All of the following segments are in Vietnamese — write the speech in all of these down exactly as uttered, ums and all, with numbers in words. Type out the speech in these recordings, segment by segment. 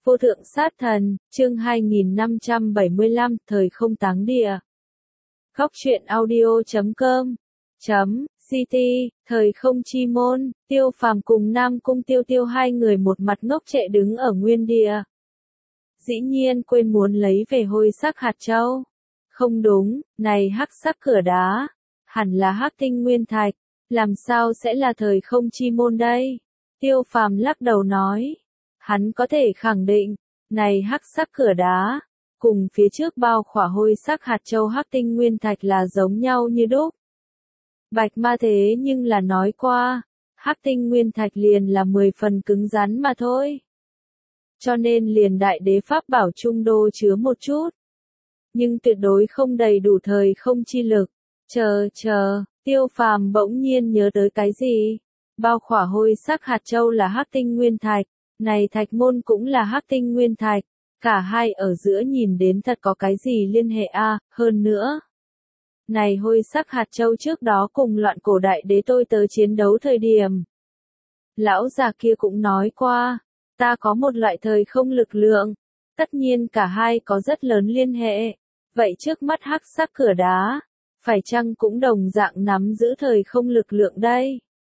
Vô thượng sát thần, chương hai nghìn năm trăm bảy mươi lăm, thời không táng địa. Góc truyện audio chấm com chấm ct, thời không chi môn, Tiêu Phàm cùng Nam Cung Tiêu Tiêu hai người một mặt ngốc trệ đứng ở nguyên địa. Dĩ nhiên quên muốn lấy về hôi sắc hạt châu. Không đúng, này hắc sắc cửa đá, hẳn là hắc tinh nguyên thạch, làm sao sẽ là thời không chi môn đây? Tiêu Phàm lắc đầu nói. Hắn có thể khẳng định, này hắc sắc cửa đá, cùng phía trước bao khỏa hôi sắc hạt châu hắc tinh nguyên thạch là giống nhau như đúc. Bạch Ma thế nhưng là nói qua, hắc tinh nguyên thạch liền là mười phần cứng rắn mà thôi. Cho nên liền đại đế pháp bảo trung đô chứa một chút. Nhưng tuyệt đối không đầy đủ thời không chi lực. Chờ, chờ, Tiêu Phàm bỗng nhiên nhớ tới cái gì? Bao khỏa hôi sắc hạt châu là hắc tinh nguyên thạch. Này thạch môn cũng là hắc tinh nguyên thạch, cả hai ở giữa nhìn đến thật có cái gì liên hệ a, à, hơn nữa. Này hôi sắc hạt châu trước đó cùng loạn cổ đại đế tôi tới chiến đấu thời điểm. Lão già kia cũng nói qua, ta có một loại thời không lực lượng, tất nhiên cả hai có rất lớn liên hệ, vậy trước mắt hắc sắc cửa đá, phải chăng cũng đồng dạng nắm giữ thời không lực lượng đây?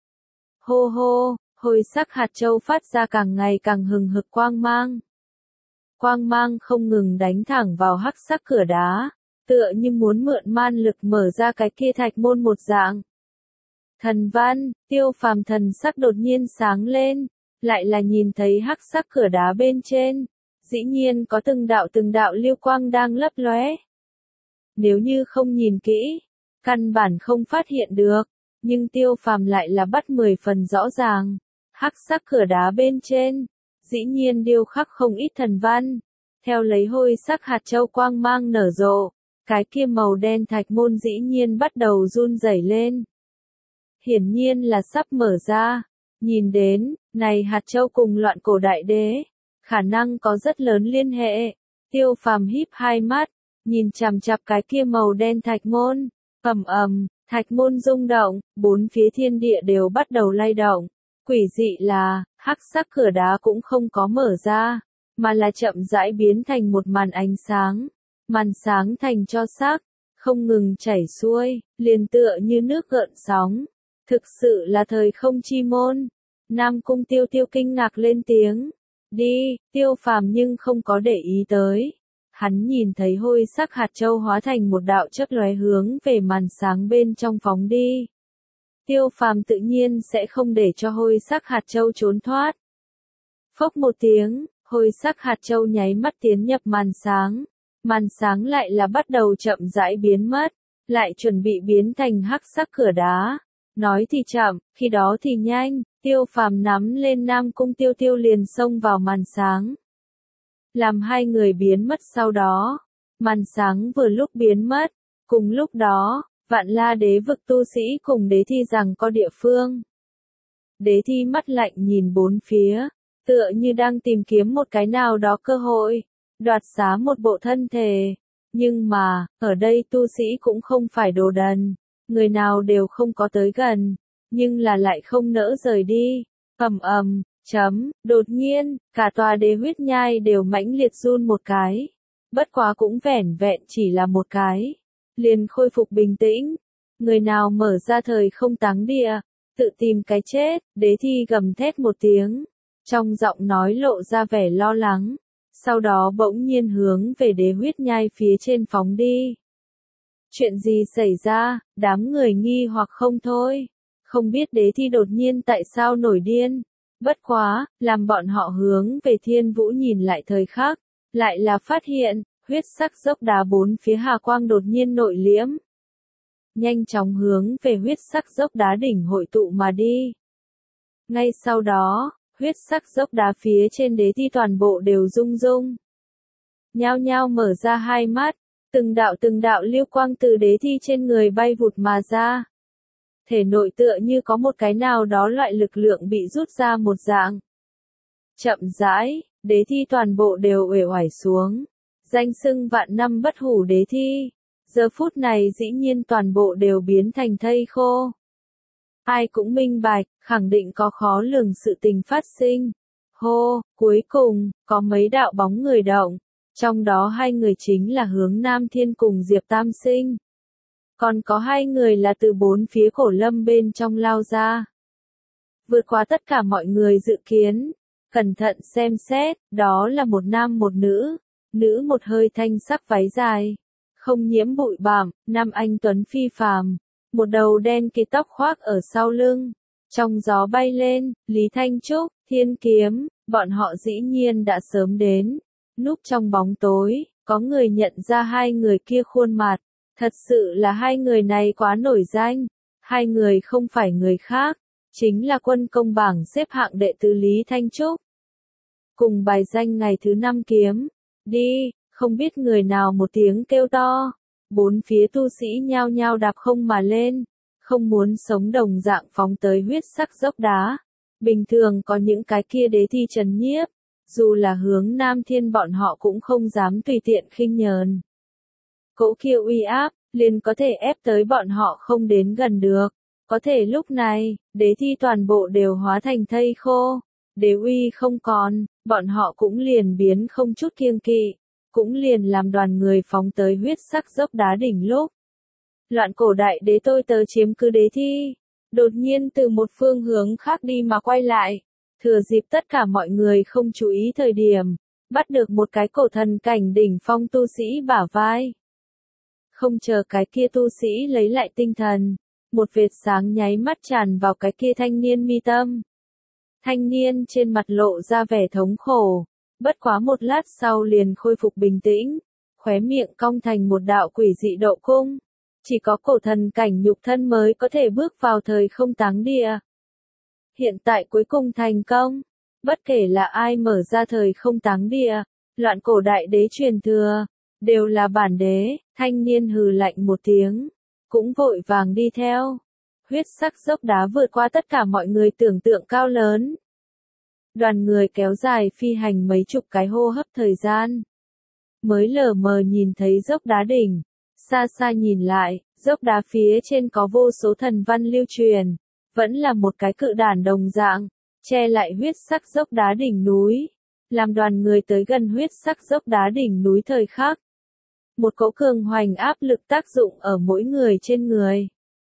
Hô hô. Hôi sắc hạt châu phát ra càng ngày càng hừng hực quang mang. Quang mang không ngừng đánh thẳng vào hắc sắc cửa đá, tựa như muốn mượn man lực mở ra cái kia thạch môn một dạng. Thần văn, Tiêu Phàm thần sắc đột nhiên sáng lên, lại là nhìn thấy hắc sắc cửa đá bên trên, dĩ nhiên có từng đạo từng đạo lưu quang đang lấp lóe. Nếu như không nhìn kỹ, căn bản không phát hiện được, nhưng Tiêu Phàm lại là bắt mười phần rõ ràng. Hắc sắc cửa đá bên trên, dĩ nhiên điêu khắc không ít thần văn, theo lấy hôi sắc hạt châu quang mang nở rộ, cái kia màu đen thạch môn dĩ nhiên bắt đầu run rẩy lên. Hiển nhiên là sắp mở ra, nhìn đến, này hạt châu cùng loạn cổ đại đế, khả năng có rất lớn liên hệ. Tiêu Phàm híp hai mắt, nhìn chằm chằm cái kia màu đen thạch môn, ầm ầm, thạch môn rung động, bốn phía thiên địa đều bắt đầu lay động. Quỷ dị là, hắc sắc cửa đá cũng không có mở ra, mà là chậm rãi biến thành một màn ánh sáng. Màn sáng thành tro sắc, không ngừng chảy xuôi, liền tựa như nước gợn sóng. Thực sự là thời không chi môn. Nam Cung Tiêu Tiêu kinh ngạc lên tiếng. Đi, Tiêu Phàm nhưng không có để ý tới. Hắn nhìn thấy hôi sắc hạt châu hóa thành một đạo chớp lóe hướng về màn sáng bên trong phóng đi. Tiêu Phàm tự nhiên sẽ không để cho hôi sắc hạt châu trốn thoát. Phốc một tiếng, hôi sắc hạt châu nháy mắt tiến nhập màn sáng. Màn sáng lại là bắt đầu chậm rãi biến mất, lại chuẩn bị biến thành hắc sắc cửa đá. Nói thì chậm, khi đó thì nhanh, Tiêu Phàm nắm lên Nam Cung Tiêu Tiêu liền xông vào màn sáng. Làm hai người biến mất sau đó, màn sáng vừa lúc biến mất, cùng lúc đó, Vạn La đế vực tu sĩ cùng đế thi rằng có địa phương. Đế thi mắt lạnh nhìn bốn phía, tựa như đang tìm kiếm một cái nào đó cơ hội, đoạt xá một bộ thân thể. Nhưng mà, ở đây tu sĩ cũng không phải đồ đần, người nào đều không có tới gần, nhưng là lại không nỡ rời đi. Ầm ầm, chấm, đột nhiên, cả tòa đế huyết nhai đều mãnh liệt run một cái. Bất quá cũng vẻn vẹn chỉ là một cái. Liền khôi phục bình tĩnh, người nào mở ra thời không táng địa, tự tìm cái chết, đế thi gầm thét một tiếng, trong giọng nói lộ ra vẻ lo lắng, sau đó bỗng nhiên hướng về đế huyết nhai phía trên phóng đi. Chuyện gì xảy ra, đám người nghi hoặc không thôi, không biết đế thi đột nhiên tại sao nổi điên, bất quá, làm bọn họ hướng về Thiên Vũ nhìn lại thời khắc, lại là phát hiện, huyết sắc dốc đá bốn phía hà quang đột nhiên nội liễm. Nhanh chóng hướng về huyết sắc dốc đá đỉnh hội tụ mà đi. Ngay sau đó, huyết sắc dốc đá phía trên đế thi toàn bộ đều rung rung. Nhao nhao mở ra hai mắt, từng đạo từng đạo lưu quang từ đế thi trên người bay vụt mà ra. Thể nội tựa như có một cái nào đó loại lực lượng bị rút ra một dạng. Chậm rãi, đế thi toàn bộ đều uể oải xuống. Danh xưng vạn năm bất hủ đế thi, giờ phút này dĩ nhiên toàn bộ đều biến thành thây khô. Ai cũng minh bạch, khẳng định có khó lường sự tình phát sinh. hô, cuối cùng, có mấy đạo bóng người động. Trong đó hai người chính là Hướng Nam Thiên cùng Diệp Tam Sinh. Còn có hai người là từ bốn phía cổ lâm bên trong lao ra. Vượt qua tất cả mọi người dự kiến. Cẩn thận xem xét, đó là một nam một nữ. Nữ một hơi thanh sắc váy dài. Không nhiễm bụi bặm, nam anh tuấn phi phàm. Một đầu đen kỳ tóc khoác ở sau lưng. Trong gió bay lên, Lý Thanh Trúc, Thiên Kiếm, bọn họ dĩ nhiên đã sớm đến. Núp trong bóng tối, có người nhận ra hai người kia khuôn mặt. Thật sự là hai người này quá nổi danh. Hai người không phải người khác, chính là quân công bảng xếp hạng đệ tứ Lý Thanh Trúc. Cùng bài danh ngày thứ năm kiếm. Đi, không biết người nào một tiếng kêu to. Bốn phía tu sĩ nhao nhao đạp không mà lên. Không muốn sống đồng dạng phóng tới huyết sắc dốc đá. Bình thường có những cái kia đế thi trần nhiếp. Dù là Hướng Nam Thiên bọn họ cũng không dám tùy tiện khinh nhờn. Cỗ kia uy áp, liền có thể ép tới bọn họ không đến gần được. Có thể lúc này, đế thi toàn bộ đều hóa thành thây khô. Đế uy không còn, bọn họ cũng liền biến không chút kiêng kỵ. Cũng liền làm đoàn người phóng tới huyết sắc dốc đá đỉnh lúc. Loạn cổ đại đế tôi tớ chiếm cứ đế thi. Đột nhiên từ một phương hướng khác đi mà quay lại. Thừa dịp tất cả mọi người không chú ý thời điểm. Bắt được một cái cổ thần cảnh đỉnh phong tu sĩ bả vai. Không chờ cái kia tu sĩ lấy lại tinh thần. Một vệt sáng nháy mắt tràn vào cái kia thanh niên mi tâm. Thanh niên trên mặt lộ ra vẻ thống khổ. Bất quá một lát sau liền khôi phục bình tĩnh. Khóe miệng cong thành một đạo quỷ dị độ cung. Chỉ có cổ thần cảnh nhục thân mới có thể bước vào thời không táng địa. Hiện tại cuối cùng thành công. Bất kể là ai mở ra thời không táng địa. Loạn cổ đại đế truyền thừa. Đều là bản đế. Thanh niên hừ lạnh một tiếng. Cũng vội vàng đi theo. Huyết sắc dốc đá vượt qua tất cả mọi người tưởng tượng cao lớn. Đoàn người kéo dài phi hành mấy chục cái hô hấp thời gian. Mới lờ mờ nhìn thấy dốc đá đỉnh. Xa xa nhìn lại, dốc đá phía trên có vô số thần văn lưu truyền. Vẫn là một cái cự đản đồng dạng. Che lại huyết sắc dốc đá đỉnh núi. Làm đoàn người tới gần huyết sắc dốc đá đỉnh núi thời khắc. Một cỗ cường hoành áp lực tác dụng ở mỗi người trên người.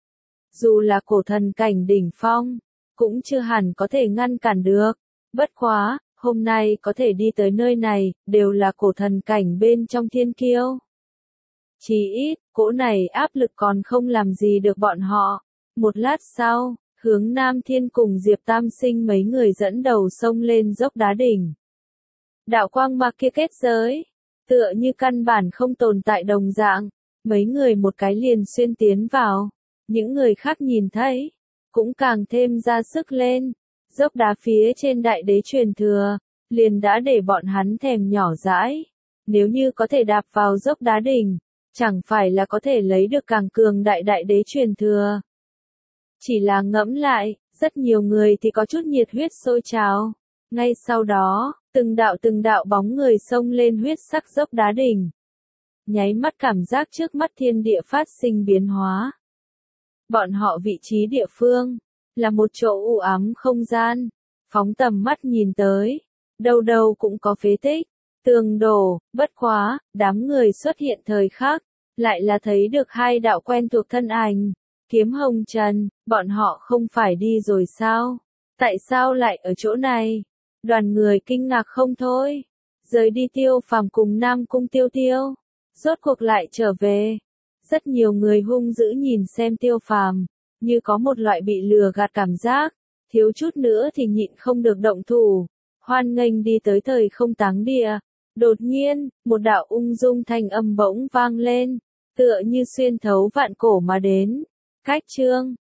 Dù là cổ thần cảnh đỉnh phong, cũng chưa hẳn có thể ngăn cản được. Bất quá, hôm nay có thể đi tới nơi này, đều là cổ thần cảnh bên trong thiên kiêu. Chỉ ít, cỗ này áp lực còn không làm gì được bọn họ. Một lát sau, Hướng Nam Thiên cùng Diệp Tam Sinh mấy người dẫn đầu sông lên dốc đá đỉnh. Đạo quang mạc kia kết giới, tựa như căn bản không tồn tại đồng dạng, mấy người một cái liền xuyên tiến vào. Những người khác nhìn thấy, cũng càng thêm ra sức lên. Dốc đá phía trên đại đế truyền thừa, liền đã để bọn hắn thèm nhỏ dãi. Nếu như có thể đạp vào dốc đá đỉnh, chẳng phải là có thể lấy được càng cường đại đại đế truyền thừa. Chỉ là ngẫm lại, rất nhiều người thì có chút nhiệt huyết sôi trào. Ngay sau đó, từng đạo từng đạo bóng người xông lên huyết sắc dốc đá đỉnh. Nháy mắt cảm giác trước mắt thiên địa phát sinh biến hóa. Bọn họ vị trí địa phương, là một chỗ u ám không gian. Phóng tầm mắt nhìn tới, đâu đâu cũng có phế tích, tường đổ, bất quá, đám người xuất hiện thời khắc, lại là thấy được hai đạo quen thuộc thân ảnh. Kiếm Hồng Trần, bọn họ không phải đi rồi sao? Tại sao lại ở chỗ này? Đoàn người kinh ngạc không thôi. Rời đi Tiêu Phàm cùng Nam Cung Tiêu Tiêu, rốt cuộc lại trở về. Rất nhiều người hung dữ nhìn xem Tiêu Phàm, như có một loại bị lừa gạt cảm giác, thiếu chút nữa thì nhịn không được động thủ. Hoan nghênh đi tới thời không táng địa. Đột nhiên, một đạo ung dung thanh âm bỗng vang lên, tựa như xuyên thấu vạn cổ mà đến. Cách chương